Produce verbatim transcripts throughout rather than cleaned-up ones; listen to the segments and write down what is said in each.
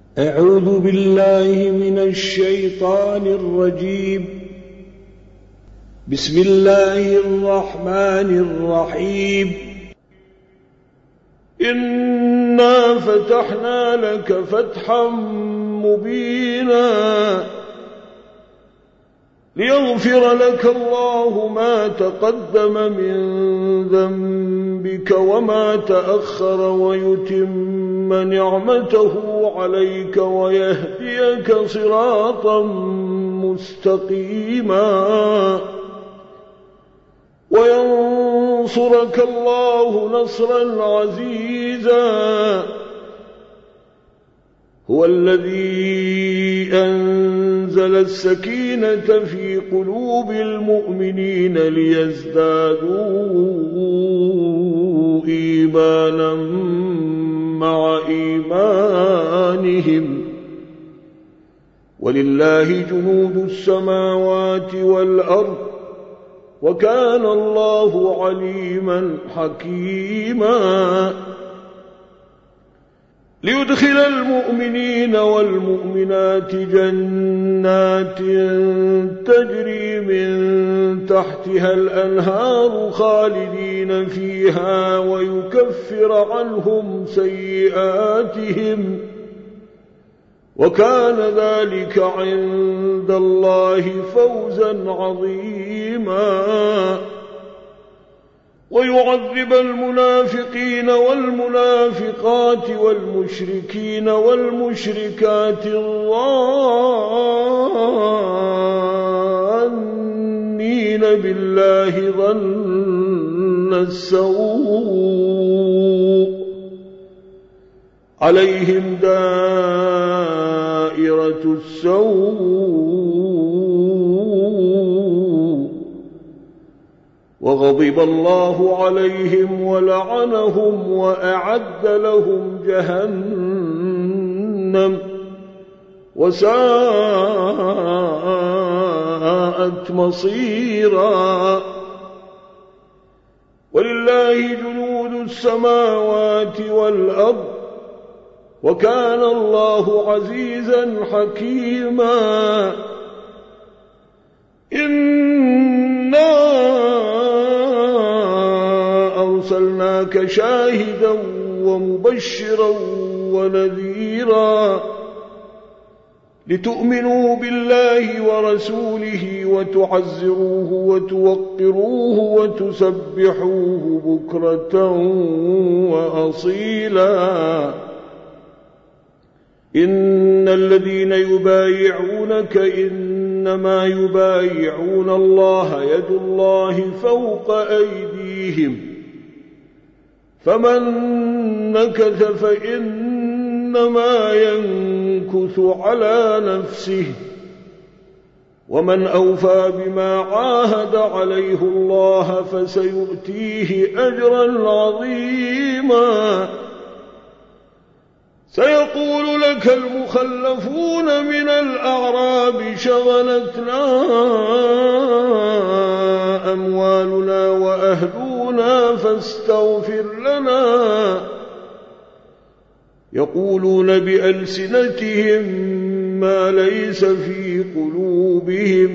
أعوذ بالله من الشيطان الرجيم. بسم الله الرحمن الرحيم. إنا فتحنا لك فتحا مبينا ليغفر لك الله ما تقدم من ذنبك وما تأخر ويتم نعمته عليك ويهديك صراطا مستقيما وينصرك الله نصرا عزيزا. هو الذي أنزل السكينة في قلوب المؤمنين ليزدادوا إيمانا مع إيمانهم ولله جنود السماوات والأرض وكان الله عليما حكيما. ليدخل المؤمنين والمؤمنات جنات تجري من تحتها الأنهار خالدين فيها ويكفر عنهم سيئاتهم وكان ذلك عند الله فوزا عظيما. ويعذب المنافقين والمنافقات والمشركين والمشركات الظانين بالله ظن السوء عليهم دائرة السوء وغضب الله عليهم ولعنهم وأعد لهم جهنم وساءت مصيرا. ولله جنود السماوات والأرض وكان الله عزيزا حكيما. إنا أرسلناك شاهدا ومبشرا ونذيرا لتؤمنوا بالله ورسوله وتعزروه وتوقروه وتسبحوه بكرة وأصيلا. إن الذين يبايعونك إنما يبايعون الله يد الله فوق أيديهم فمن نكث فإنما ينكث على نفسه ومن أوفى بما عاهد عليه الله فسيؤتيه أجرا عظيما. سيقول لك المخلفون من الأعراب شغلتنا أموالنا وأهلنا فاستغفر لنا. يقولون بألسنتهم ما ليس في قلوبهم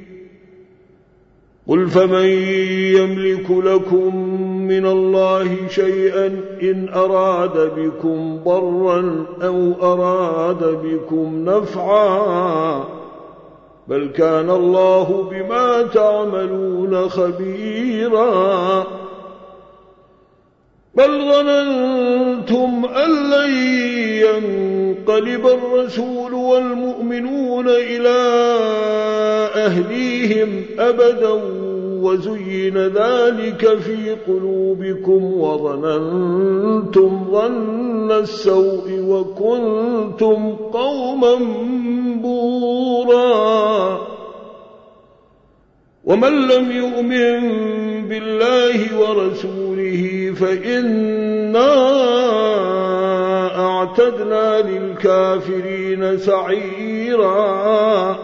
قل فمن يملك لكم من الله شيئا إن أراد بكم ضرا أو أراد بكم نفعا بل كان الله بما تعملون خبيرا. بل ظننتم أن لن ينقلب الرسول والمؤمنون إلى أهليهم أبدا وزين ذلك في قلوبكم وظننتم ظن السوء وكنتم قوما بورا. ومن لم يؤمن بالله ورسوله فإنا أعتدنا للكافرين سعيرا.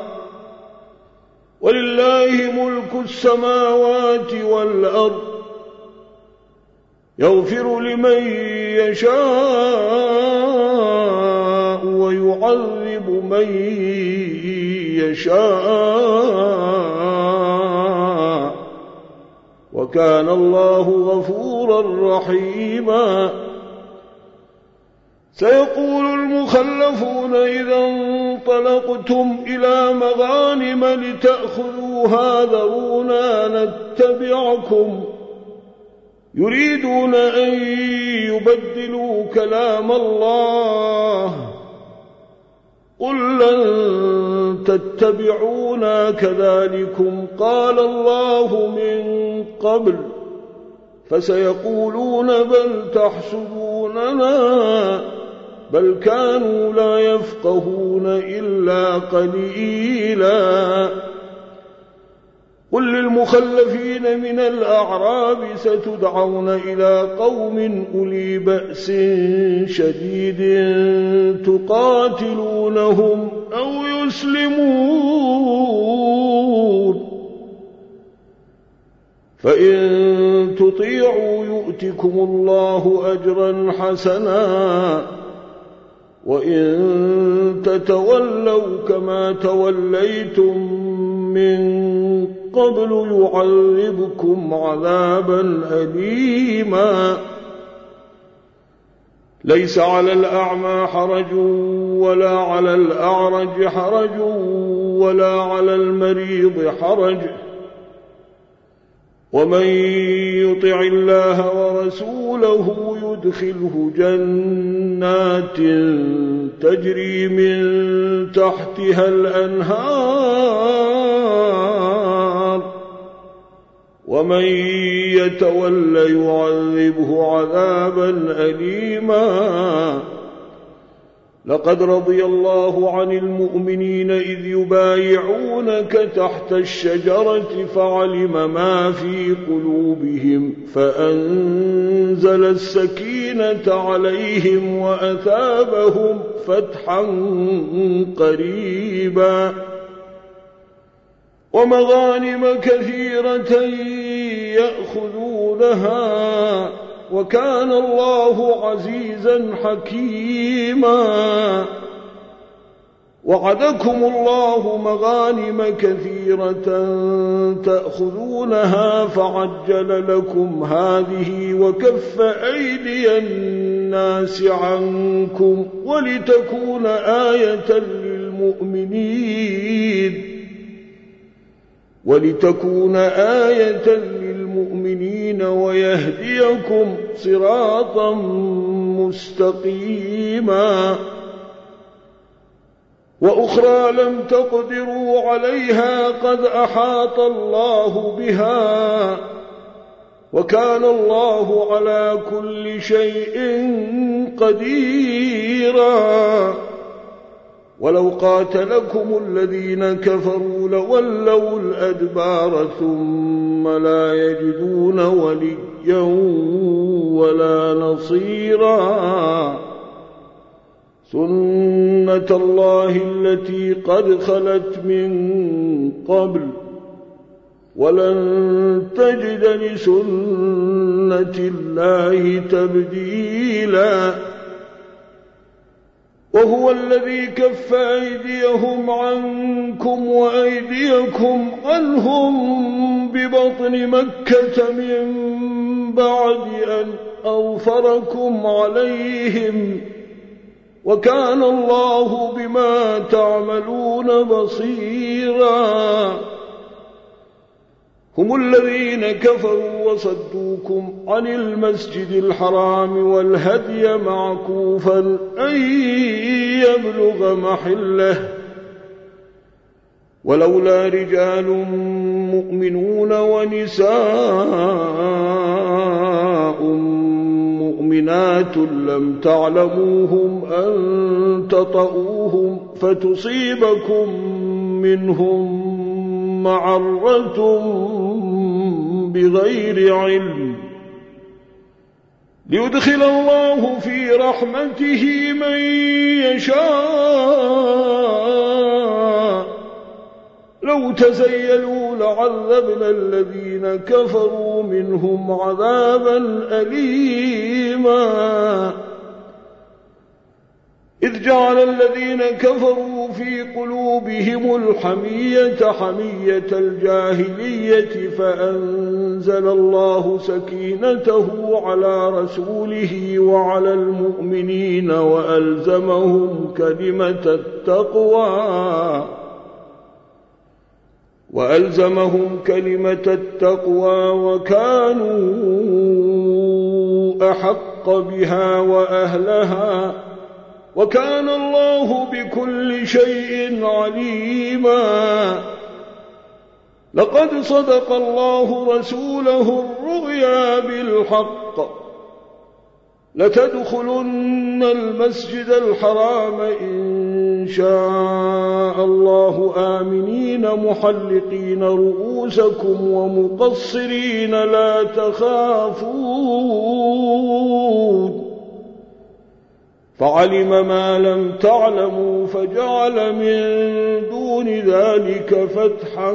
ولله ملك السماوات والأرض يغفر لمن يشاء ويعذب يعذب من يشاء وكان الله غفورا رحيما. سيقول المخلفون إذا انطلقتم إلى مغانم لتأخذوها ذرونا نتبعكم يريدون أن يبدلوا كلام الله قل لن تتبعونا كذلكم قال الله من قبل فسيقولون بل تحسدوننا بل كانوا لا يفقهون إلا قليلا. قل للمخلفين من الأعراب ستدعون إلى قوم أولي بأس شديد تقاتلونهم أو يسلمون فإن تطيعوا يؤتكم الله أجرا حسنا وإن تتولوا كما توليتم من قبل يعذبكم عذابا أليما. ليس على الأعمى حرج ولا على الأعرج حرج ولا على المريض حرج ومن يطع الله ورسوله يدخله جنات تجري من تحتها الأنهار ومن يتول يعذبه عذابا أليما. لقد رضي الله عن المؤمنين إذ يبايعونك تحت الشجرة فعلم ما في قلوبهم فأنزل السكينة عليهم وأثابهم فتحا قريبا ومغانم كثيرة يأخذونها وكان الله عزيزا حكيما. وعدكم الله مغانم كثيرة تأخذونها فعجل لكم هذه وكف أيدي الناس عنكم ولتكون آية للمؤمنين ولتكون آية للمؤمنين ويهديكم صراطا مستقيما. وأخرى لم تقدروا عليها قد أحاط الله بها وكان الله على كل شيء قديرا. ولو قاتلكم الذين كفروا لولوا الأدبار ثم لا يجدون وليا ولا نصيرا. سنة الله التي قد خلت من قبل ولن تجد لسنة الله تبديلا. وهو الذي كف أيديهم عنكم وأيديكم عنهم ببطن مكة من بعد أن أظفركم عليهم وكان الله بما تعملون بصيرا. هم الذين كفروا وصدوكم عن المسجد الحرام والهدي معكوفا أن يبلغ محله ولولا رجال مؤمنون ونساء مؤمنات لم تعلموهم أن تطؤوهم فتصيبكم منهم معرة بغير علم ليدخل الله في رحمته من يشاء. لو تزيلوا لعذبنا الذين كفروا منهم عذابا أليما. إذ جعل الذين كفروا في قلوبهم الحمية حمية الجاهلية فأنزل الله سكينته على رسوله وعلى المؤمنين وألزمهم كلمة التقوى وألزمهم كلمة التقوى وكانوا أحق بها وأهلها وكان الله بكل شيء عليما. لقد صدق الله رسوله الرؤيا بالحق لتدخلن المسجد الحرام إن شاء الله آمنين محلقين رؤوسكم ومقصرين لا تخافون فعلم ما لم تعلموا فجعل من دون ذلك فتحا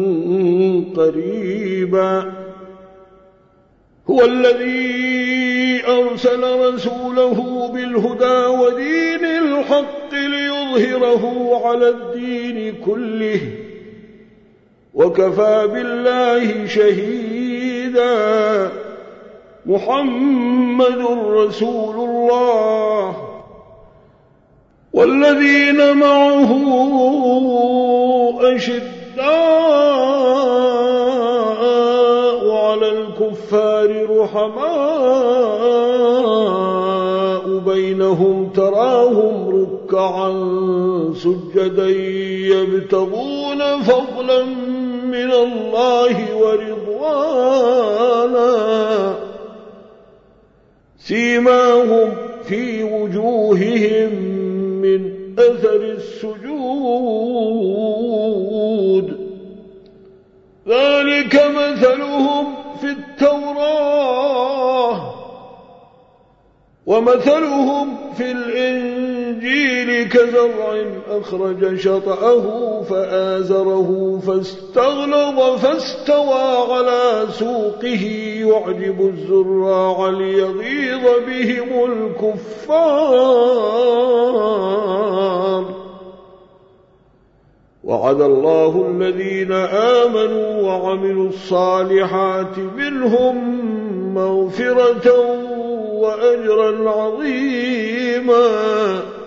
قريبا. هو الذي أرسل رسوله بالهدى ودين الحق ليظهره على الدين كله وكفى بالله شهيدا. محمد رسول الله والذين معه أشداء على الكفار رحماء بينهم تراهم ركعا سجدا يبتغون فضلا من الله ورضوانا سيماهم في وجوههم من أثر السجود ذلك مثلهم في التوراة ومثلهم في الإنجيل كزرع أخرج شطأه فآزره فاستغلظ فاستوى على سوقه يعجب الزراع ليغيظ بهم الكفار. وعد الله الذين آمنوا وعملوا الصالحات منهم مغفرة وأجرا عظيما.